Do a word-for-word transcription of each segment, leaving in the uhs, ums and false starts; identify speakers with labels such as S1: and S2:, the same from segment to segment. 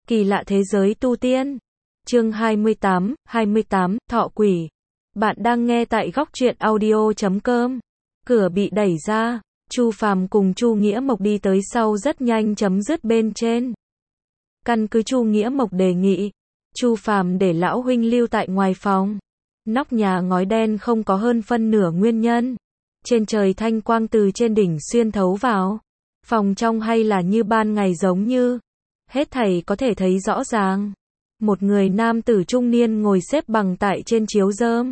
S1: Kỳ lạ thế giới tu tiên. Chương hai mươi tám, hai mươi tám, Thọ Quỷ. Bạn đang nghe tại góc truyện audio chấm com. Cửa bị đẩy ra, Chu Phàm cùng Chu Nghĩa Mộc đi tới sau rất nhanh chấm dứt bên trên. Căn cứ Chu Nghĩa Mộc đề nghị, Chu Phàm để lão huynh lưu tại ngoài phòng. Nóc nhà ngói đen không có hơn phân nửa nguyên nhân. Trên trời thanh quang từ trên đỉnh xuyên thấu vào. Phòng trong hay là như ban ngày giống như hết thảy có thể thấy rõ ràng. Một người nam tử trung niên ngồi xếp bằng tại trên chiếu rơm.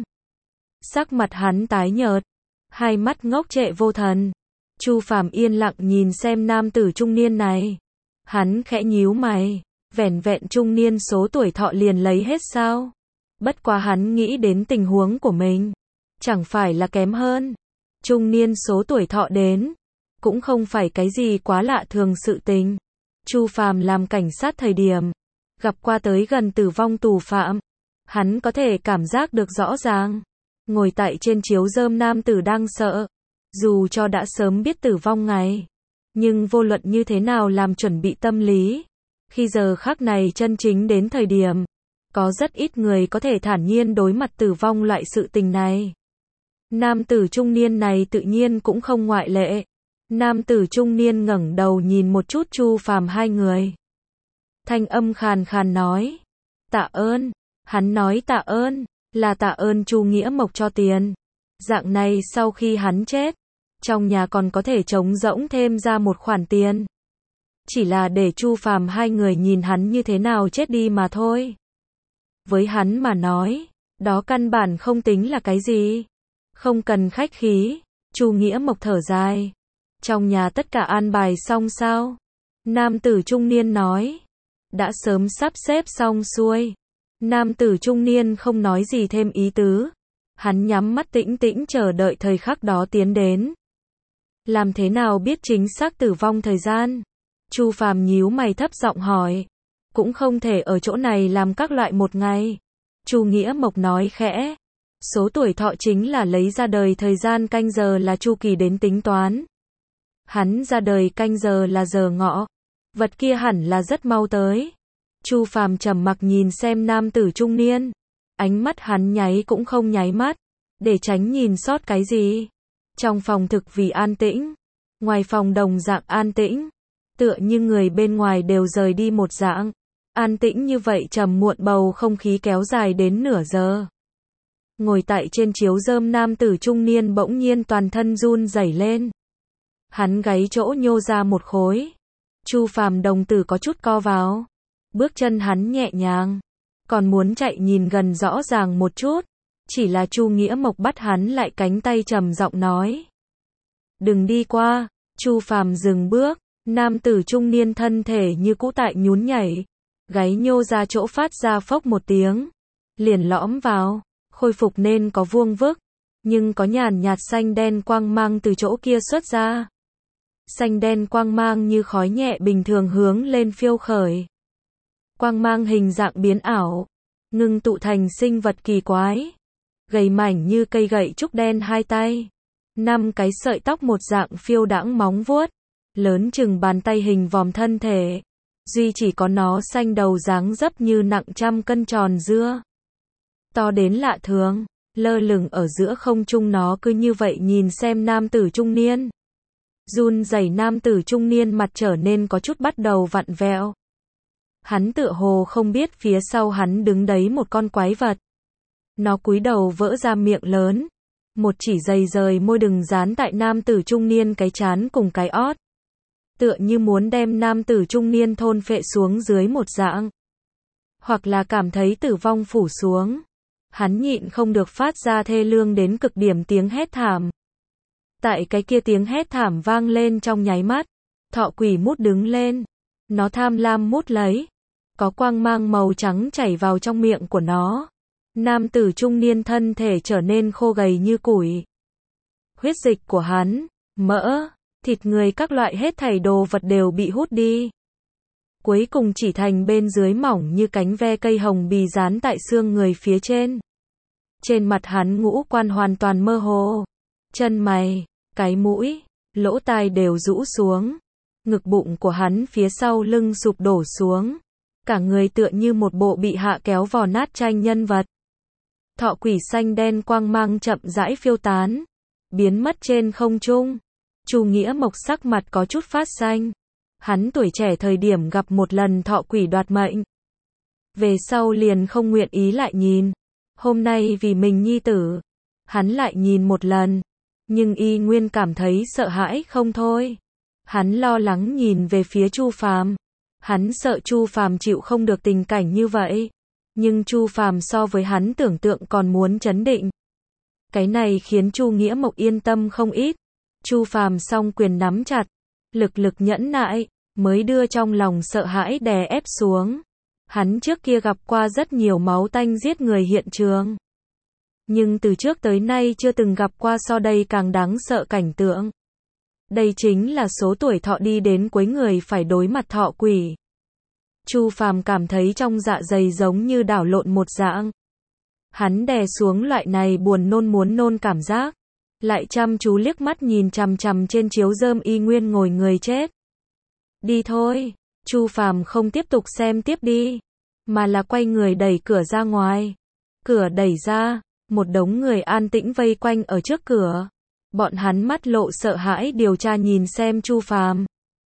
S1: Sắc mặt hắn tái nhợt, hai mắt ngốc trệ vô thần. Chu Phàm yên lặng nhìn xem nam tử trung niên này. Hắn khẽ nhíu mày, vẻn vẹn trung niên số tuổi thọ liền lấy hết sao? Bất quá hắn nghĩ đến tình huống của mình, chẳng phải là kém hơn. Trung niên số tuổi thọ đến, cũng không phải cái gì quá lạ thường sự tình. Chu Phàm làm cảnh sát thời điểm, gặp qua tới gần tử vong tù phạm. Hắn có thể cảm giác được rõ ràng. Ngồi tại trên chiếu rơm nam tử đang sợ. Dù cho đã sớm biết tử vong ngày, nhưng vô luận như thế nào làm chuẩn bị tâm lý. Khi giờ khắc này chân chính đến thời điểm, có rất ít người có thể thản nhiên đối mặt tử vong loại sự tình này. Nam tử trung niên này tự nhiên cũng không ngoại lệ. Nam tử trung niên ngẩng đầu nhìn một chút Chu Phàm hai người. Thanh âm khàn khàn nói, tạ ơn. Hắn nói tạ ơn, là tạ ơn Chu Nghĩa Mộc cho tiền. Dạng này sau khi hắn chết, trong nhà còn có thể trống rỗng thêm ra một khoản tiền. Chỉ là để Chu Phàm hai người nhìn hắn như thế nào chết đi mà thôi. Với hắn mà nói, đó căn bản không tính là cái gì. Không cần khách khí. Chu Nghĩa Mộc thở dài. Trong nhà tất cả an bài xong sao? Nam tử trung niên nói. Đã sớm sắp xếp xong xuôi. Nam tử trung niên không nói gì thêm ý tứ. Hắn nhắm mắt tĩnh tĩnh chờ đợi thời khắc đó tiến đến. Làm thế nào biết chính xác tử vong thời gian? Chu Phàm nhíu mày thấp giọng hỏi. Cũng không thể ở chỗ này làm các loại một ngày. Chu Nghĩa Mộc nói khẽ. Số tuổi thọ chính là lấy ra đời thời gian canh giờ là chu kỳ đến tính toán. Hắn ra đời canh giờ là giờ ngọ. Vật kia hẳn là rất mau tới. Chu Phàm trầm mặc nhìn xem nam tử trung niên. Ánh mắt hắn nháy cũng không nháy mắt, để tránh nhìn sót cái gì. Trong phòng thực vì an tĩnh. Ngoài phòng đồng dạng an tĩnh. Tựa như người bên ngoài đều rời đi một dạng. An tĩnh như vậy trầm muộn bầu không khí kéo dài đến nửa giờ. Ngồi tại trên chiếu rơm nam tử trung niên bỗng nhiên toàn thân run rẩy lên. Hắn gáy chỗ nhô ra một khối. Chu Phàm đồng tử có chút co vào. Bước chân hắn nhẹ nhàng, còn muốn chạy nhìn gần rõ ràng một chút. Chỉ là Chu Nghĩa Mộc bắt hắn lại cánh tay trầm giọng nói. Đừng đi qua. Chu Phàm dừng bước. Nam tử trung niên thân thể như cũ tại nhún nhảy. Gáy nhô ra chỗ phát ra phốc một tiếng. Liền lõm vào. Khôi phục nên có vuông vức. Nhưng có nhàn nhạt xanh đen quang mang từ chỗ kia xuất ra. Xanh đen quang mang như khói nhẹ bình thường hướng lên phiêu khởi. Quang mang hình dạng biến ảo. Ngưng tụ thành sinh vật kỳ quái. Gầy mảnh như cây gậy trúc đen hai tay. Năm cái sợi tóc một dạng phiêu đãng móng vuốt. Lớn chừng bàn tay hình vòm thân thể. Duy chỉ có nó xanh đầu dáng dấp như nặng trăm cân tròn dưa. To đến lạ thường. Lơ lửng ở giữa không trung nó cứ như vậy nhìn xem nam tử trung niên. Run rẩy nam tử trung niên mặt trở nên có chút bắt đầu vặn vẹo. Hắn tựa hồ không biết phía sau hắn đứng đấy một con quái vật. Nó cúi đầu vỡ ra miệng lớn. Một chỉ dày rời môi đừng dán tại nam tử trung niên cái trán cùng cái ót. Tựa như muốn đem nam tử trung niên thôn phệ xuống dưới một dạng. Hoặc là cảm thấy tử vong phủ xuống. Hắn nhịn không được phát ra thê lương đến cực điểm tiếng hét thảm. Tại cái kia tiếng hét thảm vang lên trong nháy mắt. Thọ quỷ mút đứng lên. Nó tham lam mút lấy. Có quang mang màu trắng chảy vào trong miệng của nó. Nam tử trung niên thân thể trở nên khô gầy như củi. Huyết dịch của hắn, mỡ, thịt người các loại hết thảy đồ vật đều bị hút đi. Cuối cùng chỉ thành bên dưới mỏng như cánh ve cây hồng bì dán tại xương người phía trên. Trên mặt hắn ngũ quan hoàn toàn mơ hồ. Chân mày, cái mũi, lỗ tai đều rũ xuống. Ngực bụng của hắn phía sau lưng sụp đổ xuống. cả người tựa như một bộ bị hạ kéo vò nát tranh nhân vật. Thọ quỷ xanh đen quang mang chậm rãi phiêu tán, biến mất trên không trung. Chu Nghĩa Mộc sắc mặt có chút phát xanh. Hắn tuổi trẻ thời điểm gặp một lần thọ quỷ đoạt mệnh. Về sau liền không nguyện ý lại nhìn. Hôm nay vì mình nhi tử, hắn lại nhìn một lần, nhưng y nguyên cảm thấy sợ hãi không thôi. Hắn lo lắng nhìn về phía Chu Phàm. Hắn sợ Chu Phàm chịu không được tình cảnh như vậy. Nhưng Chu Phàm so với hắn tưởng tượng còn muốn trấn định. Cái này khiến Chu Nghĩa Mộc yên tâm không ít. Chu Phàm song quyền nắm chặt, lực lực nhẫn nại, mới đưa trong lòng sợ hãi đè ép xuống. Hắn trước kia gặp qua rất nhiều máu tanh giết người hiện trường. Nhưng từ trước tới nay chưa từng gặp qua so đây càng đáng sợ cảnh tượng. Đây chính là số tuổi thọ đi đến cuối người phải đối mặt thọ quỷ. Chu Phàm cảm thấy trong dạ dày giống như đảo lộn một dạng. Hắn đè xuống loại này buồn nôn muốn nôn cảm giác. Lại chăm chú liếc mắt nhìn chằm chằm trên chiếu rơm y nguyên ngồi người chết. Đi thôi. Chu Phàm không tiếp tục xem tiếp đi, mà là quay người đẩy cửa ra ngoài. Cửa đẩy ra, một đống người an tĩnh vây quanh ở trước cửa. Bọn hắn mắt lộ sợ hãi điều tra nhìn xem Chu Phàm.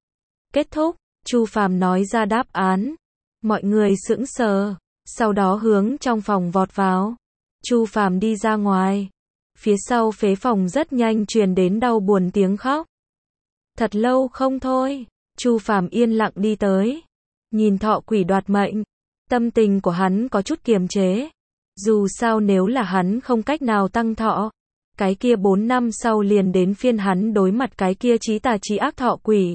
S1: Kết thúc, Chu Phàm nói ra đáp án. Mọi người sững sờ, sau đó hướng trong phòng vọt vào. Chu Phàm đi ra ngoài. Phía sau phế phòng rất nhanh truyền đến đau buồn tiếng khóc. Thật lâu không thôi, Chu Phàm yên lặng đi tới. Nhìn thọ quỷ đoạt mệnh, tâm tình của hắn có chút kiềm chế. Dù sao nếu là hắn không cách nào tăng thọ, cái kia bốn năm sau liền đến phiên hắn đối mặt cái kia chí tà chí ác thọ quỷ.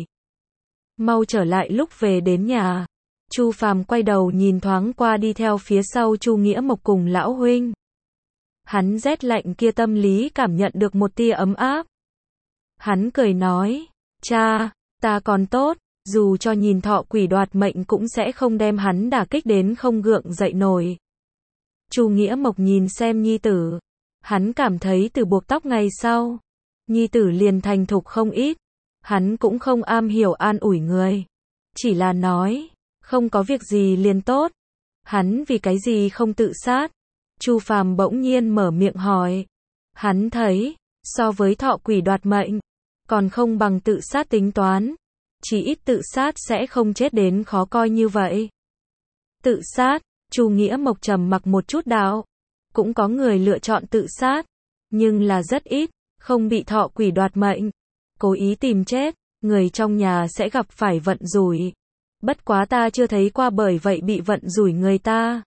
S1: Mau trở lại lúc về đến nhà. Chu Phàm quay đầu nhìn thoáng qua đi theo phía sau Chu Nghĩa Mộc cùng lão huynh. Hắn rét lạnh kia tâm lý cảm nhận được một tia ấm áp. Hắn cười nói, cha, ta còn tốt, dù cho nhìn thọ quỷ đoạt mệnh cũng sẽ không đem hắn đả kích đến không gượng dậy nổi. Chu Nghĩa Mộc nhìn xem nhi tử. Hắn cảm thấy từ buộc tóc ngày sau, nhi tử liền thành thục không ít. Hắn cũng không am hiểu an ủi người. Chỉ là nói, không có việc gì liền tốt. Hắn vì cái gì không tự sát? Chu Phàm bỗng nhiên mở miệng hỏi. Hắn thấy, so với thọ quỷ đoạt mệnh, còn không bằng tự sát tính toán. Chỉ ít tự sát sẽ không chết đến khó coi như vậy. Tự sát, Chu Nghĩa Mộc trầm mặc một chút đạo. Cũng có người lựa chọn tự sát, nhưng là rất ít, không bị thọ quỷ đoạt mệnh. Cố ý tìm chết, người trong nhà sẽ gặp phải vận rủi. Bất quá ta chưa thấy qua bởi vậy bị vận rủi người ta.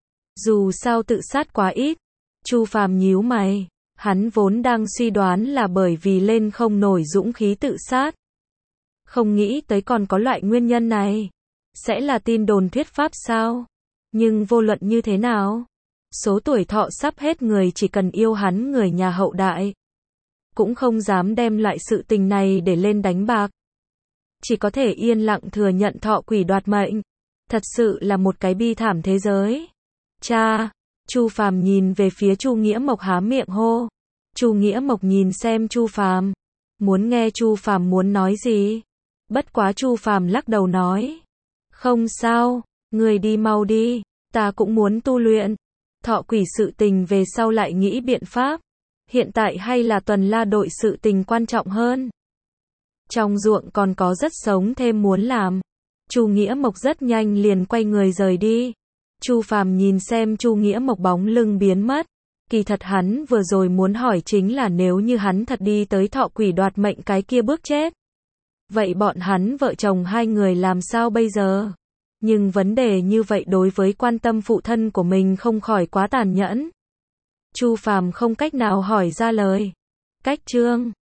S1: Dù sao tự sát quá ít. Chu Phàm nhíu mày, hắn vốn đang suy đoán là bởi vì lên không nổi dũng khí tự sát. Không nghĩ tới còn có loại nguyên nhân này. Sẽ là tin đồn thuyết pháp sao? Nhưng vô luận như thế nào, số tuổi thọ sắp hết người chỉ cần yêu hắn người nhà hậu đại, cũng không dám đem lại sự tình này để lên đánh bạc. Chỉ có thể yên lặng thừa nhận thọ quỷ đoạt mệnh. Thật sự là một cái bi thảm thế giới. Cha, Chu Phàm nhìn về phía Chu Nghĩa Mộc há miệng hô. Chu Nghĩa Mộc nhìn xem Chu Phàm, muốn nghe Chu Phàm muốn nói gì. Bất quá Chu Phàm lắc đầu nói, không sao, người đi mau đi, ta cũng muốn tu luyện. Thọ quỷ sự tình về sau lại nghĩ biện pháp. Hiện tại hay là tuần la đội sự tình quan trọng hơn. Trong ruộng còn có rất sống thêm muốn làm. Chu Nghĩa Mộc rất nhanh liền quay người rời đi. Chu Phàm nhìn xem Chu Nghĩa Mộc bóng lưng biến mất. Kỳ thật hắn vừa rồi muốn hỏi chính là nếu như hắn thật đi tới thọ quỷ đoạt mệnh cái kia bước chết. Vậy bọn hắn vợ chồng hai người làm sao bây giờ? Nhưng vấn đề như vậy đối với quan tâm phụ thân của mình không khỏi quá tàn nhẫn. Chu Phàm không cách nào hỏi ra lời. Cách chương